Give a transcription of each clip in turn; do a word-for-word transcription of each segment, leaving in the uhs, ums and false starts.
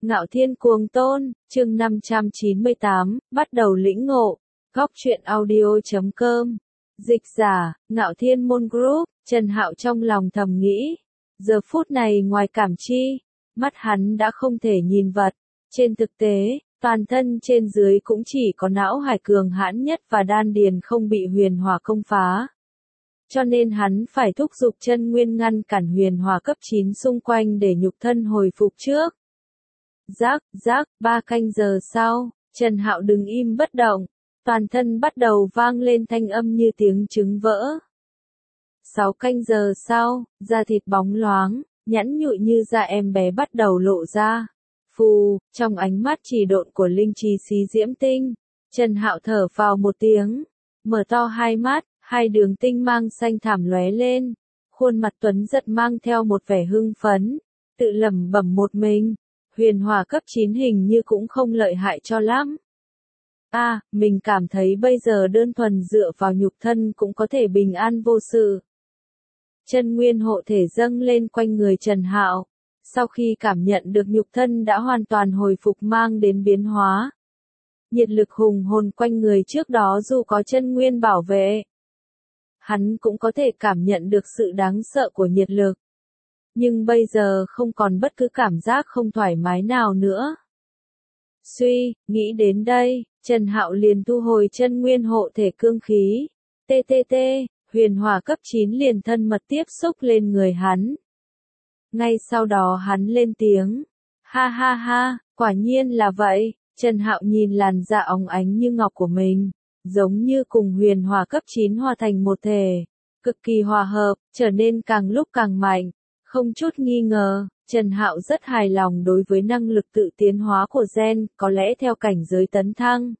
Ngạo Thiên Cuồng Tôn, chương năm trăm chín mươi tám, bắt đầu lĩnh ngộ. Góc truyện audio chấm com. Dịch giả, Ngạo Thiên Môn Group. Trần Hạo trong lòng thầm nghĩ. Giờ phút này ngoài cảm chi, mắt hắn đã không thể nhìn vật. Trên thực tế, toàn thân trên dưới cũng chỉ có não hải cường hãn nhất và đan điền không bị huyền hỏa công phá. Cho nên hắn phải thúc giục chân nguyên ngăn cản huyền hỏa cấp chín xung quanh để nhục thân hồi phục trước. Rác, rác, ba canh giờ sau, Trần Hạo đứng im bất động, toàn thân bắt đầu vang lên thanh âm như tiếng trứng vỡ. Sáu canh giờ sau, da thịt bóng loáng, nhẵn nhụi như da em bé bắt đầu lộ ra. Phù, trong ánh mắt chỉ độn của linh trí xí diễm tinh, Trần Hạo thở vào một tiếng, mở to hai mắt, hai đường tinh mang xanh thảm lóe lên, khuôn mặt tuấn giật mang theo một vẻ hưng phấn, tự lẩm bẩm một mình. Huyền hỏa cấp chín hình như cũng không lợi hại cho lắm. A, à, mình cảm thấy bây giờ đơn thuần dựa vào nhục thân cũng có thể bình an vô sự. Chân nguyên hộ thể dâng lên quanh người Trần Hạo, sau khi cảm nhận được nhục thân đã hoàn toàn hồi phục mang đến biến hóa. Nhiệt lực hùng hồn quanh người trước đó dù có chân nguyên bảo vệ, hắn cũng có thể cảm nhận được sự đáng sợ của nhiệt lực. Nhưng bây giờ không còn bất cứ cảm giác không thoải mái nào nữa. Suy, nghĩ đến đây, Trần Hạo liền thu hồi chân nguyên hộ thể cương khí. tê tê tê, huyền hỏa cấp chín liền thân mật tiếp xúc lên người hắn. Ngay sau đó hắn lên tiếng. Ha ha ha, quả nhiên là vậy. Trần Hạo nhìn làn da óng ánh như ngọc của mình, giống như cùng huyền hỏa cấp chín hòa thành một thể, cực kỳ hòa hợp, trở nên càng lúc càng mạnh. Không chút nghi ngờ, Trần Hạo rất hài lòng đối với năng lực tự tiến hóa của gen, có lẽ theo cảnh giới tấn thăng.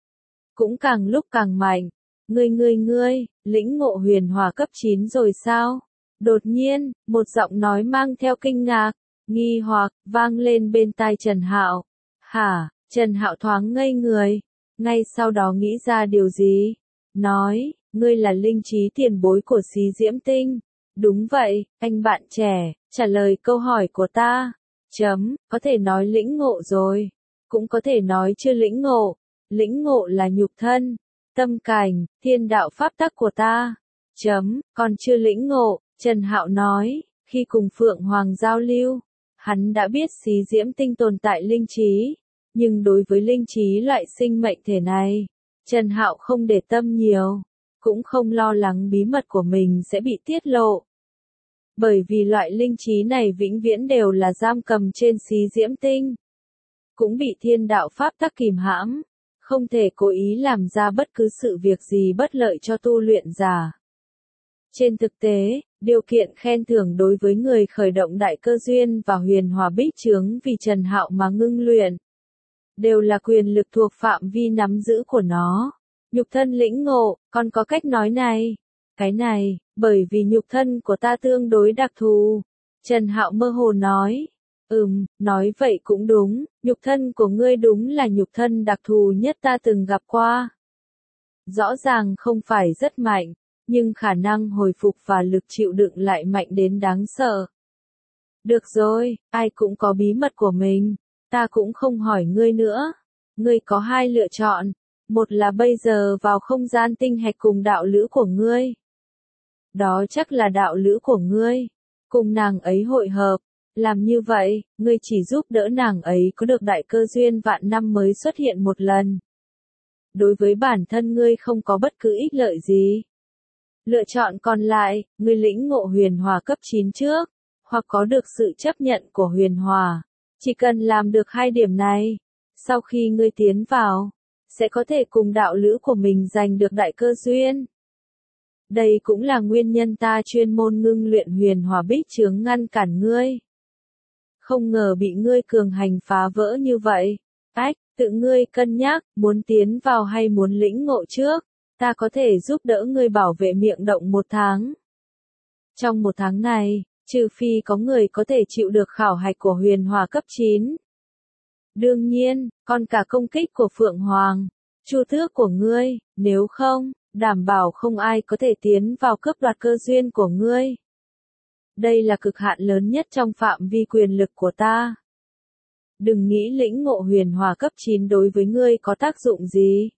Cũng càng lúc càng mạnh. Ngươi ngươi ngươi, lĩnh ngộ huyền hỏa cấp chín rồi sao? Đột nhiên, một giọng nói mang theo kinh ngạc, nghi hoặc, vang lên bên tai Trần Hạo. Hả? Trần Hạo thoáng ngây người, ngay sau đó nghĩ ra điều gì? Nói, ngươi là linh trí tiền bối của xí diễm tinh. Đúng vậy, anh bạn trẻ, trả lời câu hỏi của ta. Chấm, có thể nói lĩnh ngộ rồi. Cũng có thể nói chưa lĩnh ngộ. Lĩnh ngộ là nhục thân, tâm cảnh, thiên đạo pháp tắc của ta. Chấm, còn chưa lĩnh ngộ, Trần Hạo nói, khi cùng Phượng Hoàng giao lưu, hắn đã biết xí diễm tinh tồn tại linh trí. Nhưng đối với linh trí loại sinh mệnh thể này, Trần Hạo không để tâm nhiều. Cũng không lo lắng bí mật của mình sẽ bị tiết lộ. Bởi vì loại linh trí này vĩnh viễn đều là giam cầm trên xí diễm tinh. Cũng bị thiên đạo pháp tắc kìm hãm, không thể cố ý làm ra bất cứ sự việc gì bất lợi cho tu luyện giả. Trên thực tế, điều kiện khen thưởng đối với người khởi động đại cơ duyên và huyền hỏa bích chướng vì Trần Hạo mà ngưng luyện, đều là quyền lực thuộc phạm vi nắm giữ của nó. Nhục thân lĩnh ngộ, còn có cách nói này. Cái này, bởi vì nhục thân của ta tương đối đặc thù. Trần Hạo mơ hồ nói. Ừm, nói vậy cũng đúng, nhục thân của ngươi đúng là nhục thân đặc thù nhất ta từng gặp qua. Rõ ràng không phải rất mạnh, nhưng khả năng hồi phục và lực chịu đựng lại mạnh đến đáng sợ. Được rồi, ai cũng có bí mật của mình, ta cũng không hỏi ngươi nữa. Ngươi có hai lựa chọn. Một là bây giờ vào không gian tinh hạch cùng đạo lữ của ngươi. Đó chắc là đạo lữ của ngươi. Cùng nàng ấy hội hợp. Làm như vậy, ngươi chỉ giúp đỡ nàng ấy có được đại cơ duyên vạn năm mới xuất hiện một lần. Đối với bản thân ngươi không có bất cứ ích lợi gì. Lựa chọn còn lại, ngươi lĩnh ngộ huyền hỏa cấp chín trước, hoặc có được sự chấp nhận của huyền hỏa. Chỉ cần làm được hai điểm này, sau khi ngươi tiến vào, sẽ có thể cùng đạo lữ của mình giành được đại cơ duyên. Đây cũng là nguyên nhân ta chuyên môn ngưng luyện huyền hỏa bích chướng ngăn cản ngươi. Không ngờ bị ngươi cường hành phá vỡ như vậy. Ách, tự ngươi cân nhắc, muốn tiến vào hay muốn lĩnh ngộ trước, ta có thể giúp đỡ ngươi bảo vệ miệng động một tháng. Trong một tháng này, trừ phi có người có thể chịu được khảo hạch của huyền hỏa cấp chín. Đương nhiên, còn cả công kích của Phượng Hoàng, chu tước của ngươi, nếu không, đảm bảo không ai có thể tiến vào cướp đoạt cơ duyên của ngươi. Đây là cực hạn lớn nhất trong phạm vi quyền lực của ta. Đừng nghĩ lĩnh ngộ huyền hòa cấp chín đối với ngươi có tác dụng gì.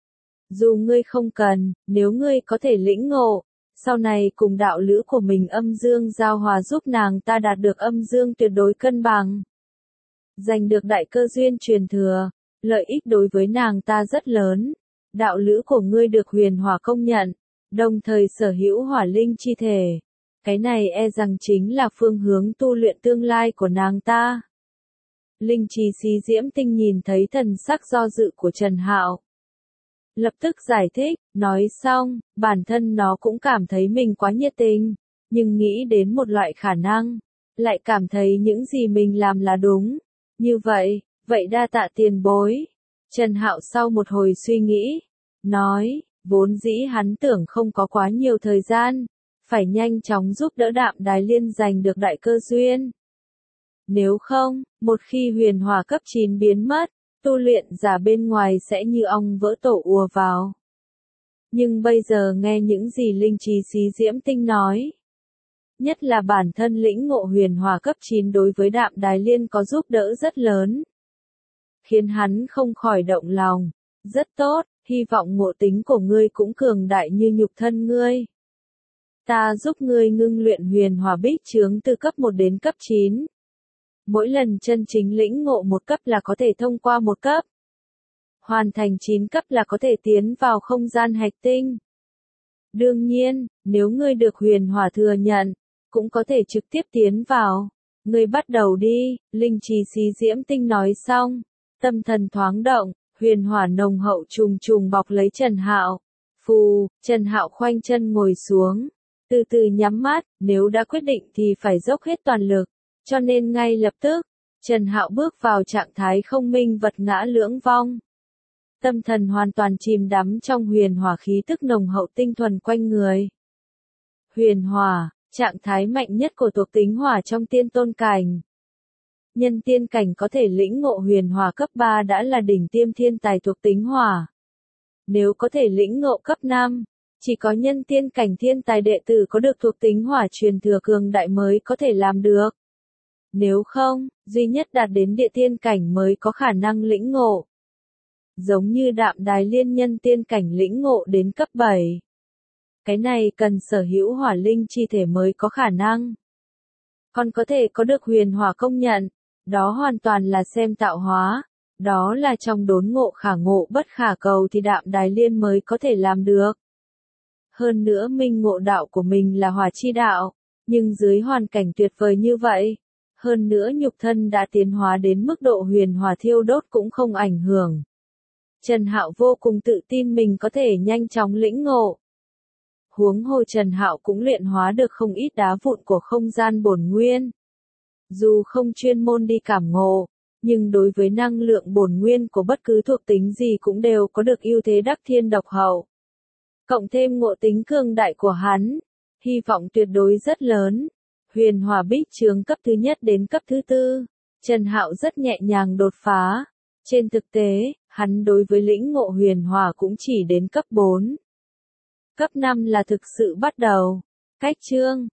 Dù ngươi không cần, nếu ngươi có thể lĩnh ngộ, sau này cùng đạo lữ của mình âm dương giao hòa giúp nàng ta đạt được âm dương tuyệt đối cân bằng. Giành được đại cơ duyên truyền thừa, lợi ích đối với nàng ta rất lớn. Đạo lữ của ngươi được huyền hòa công nhận, đồng thời sở hữu hỏa linh chi thể. Cái này e rằng chính là phương hướng tu luyện tương lai của nàng ta. Linh trí xí diễm tinh nhìn thấy thần sắc do dự của Trần Hạo. Lập tức giải thích, nói xong, bản thân nó cũng cảm thấy mình quá nhiệt tình, nhưng nghĩ đến một loại khả năng, lại cảm thấy những gì mình làm là đúng. Như vậy, vậy đa tạ tiền bối. Trần Hạo sau một hồi suy nghĩ, nói, vốn dĩ hắn tưởng không có quá nhiều thời gian, phải nhanh chóng giúp đỡ Đạm Đài Liên giành được đại cơ duyên. Nếu không, một khi huyền hòa cấp chín biến mất, tu luyện giả bên ngoài sẽ như ong vỡ tổ ùa vào. Nhưng bây giờ nghe những gì linh trí xí diễm tinh nói, nhất là bản thân lĩnh ngộ huyền hòa cấp chín đối với Đạm Đài Liên có giúp đỡ rất lớn, khiến hắn không khỏi động lòng. Rất tốt, hy vọng ngộ tính của ngươi cũng cường đại như nhục thân ngươi. Ta giúp ngươi ngưng luyện huyền hòa bích chướng từ cấp một đến cấp chín. Mỗi lần chân chính lĩnh ngộ một cấp là có thể thông qua một cấp. Hoàn thành chín cấp là có thể tiến vào không gian hạch tinh. Đương nhiên, nếu ngươi được huyền hòa thừa nhận, cũng có thể trực tiếp tiến vào. Ngươi bắt đầu đi, linh trí xí diễm tinh nói xong. Tâm thần thoáng động, huyền hỏa nồng hậu trùng trùng bọc lấy Trần Hạo. Phù, Trần Hạo khoanh chân ngồi xuống. Từ từ nhắm mắt, nếu đã quyết định thì phải dốc hết toàn lực. Cho nên ngay lập tức, Trần Hạo bước vào trạng thái không minh vật ngã lưỡng vong. Tâm thần hoàn toàn chìm đắm trong huyền hỏa khí tức nồng hậu tinh thuần quanh người. Huyền hỏa, trạng thái mạnh nhất của thuộc tính hỏa trong tiên tôn cảnh. Nhân tiên cảnh có thể lĩnh ngộ huyền hỏa cấp ba đã là đỉnh tiêm thiên tài thuộc tính hỏa. Nếu có thể lĩnh ngộ cấp năm, chỉ có nhân tiên cảnh thiên tài đệ tử có được thuộc tính hỏa truyền thừa cường đại mới có thể làm được. Nếu không, duy nhất đạt đến địa tiên cảnh mới có khả năng lĩnh ngộ. Giống như Đạm Đài Liên nhân tiên cảnh lĩnh ngộ đến cấp bảy. Cái này cần sở hữu hỏa linh chi thể mới có khả năng. Còn có thể có được huyền hỏa công nhận, đó hoàn toàn là xem tạo hóa. Đó là trong đốn ngộ khả ngộ bất khả cầu thì Đạm Đài Liên mới có thể làm được. Hơn nữa minh ngộ đạo của mình là hỏa chi đạo, nhưng dưới hoàn cảnh tuyệt vời như vậy. Hơn nữa nhục thân đã tiến hóa đến mức độ huyền hỏa thiêu đốt cũng không ảnh hưởng. Trần Hạo vô cùng tự tin mình có thể nhanh chóng lĩnh ngộ. Huống hồ Trần Hạo cũng luyện hóa được không ít đá vụn của không gian bổn nguyên. Dù không chuyên môn đi cảm ngộ, nhưng đối với năng lượng bổn nguyên của bất cứ thuộc tính gì cũng đều có được ưu thế đắc thiên độc hậu. Cộng thêm ngộ tính cường đại của hắn, hy vọng tuyệt đối rất lớn. Huyền hỏa bích chướng cấp thứ nhất đến cấp thứ tư, Trần Hạo rất nhẹ nhàng đột phá. Trên thực tế, hắn đối với lĩnh ngộ huyền hỏa cũng chỉ đến cấp bốn. Cấp năm là thực sự bắt đầu. Cách chương